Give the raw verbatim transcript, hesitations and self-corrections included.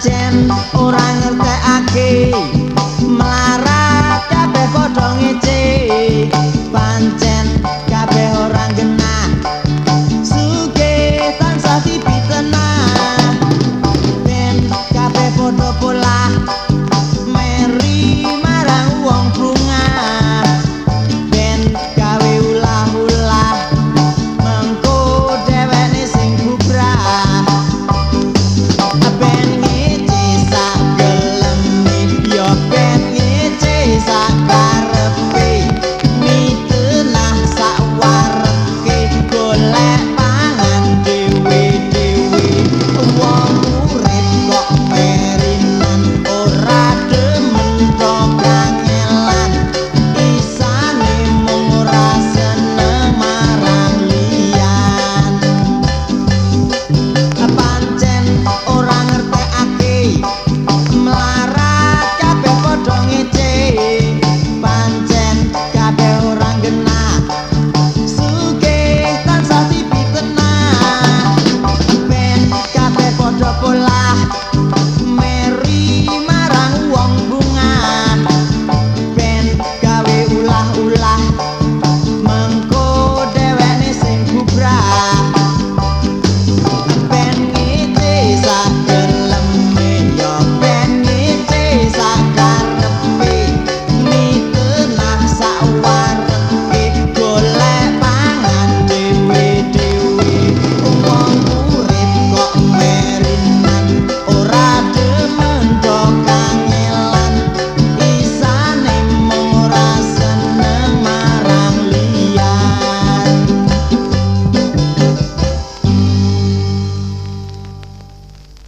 pancen ora ngertekake melarat kabeh padha ngece pancen kabeh ora genah sugih tansah dipitenah ben kabeh padha polah meri marang wong bungah ben gawe ulah-ulah mengko dheweke sing bubrah ben ngece sak geleme yo ben ngece sak karepe mitenah sak wareke golek pangan dhewe-dhewe wong urip kok merinan ora demen tok kangelan isane mung ora seneng marang liyan pancen ora ngertekake melarat kabeh padha ngece pancen kabeh ora genah sugih tansah dipitenah ben kabeh padha polah meri marang wong bungah ben gawe ulah-ulah mengko dheweke sing bubrah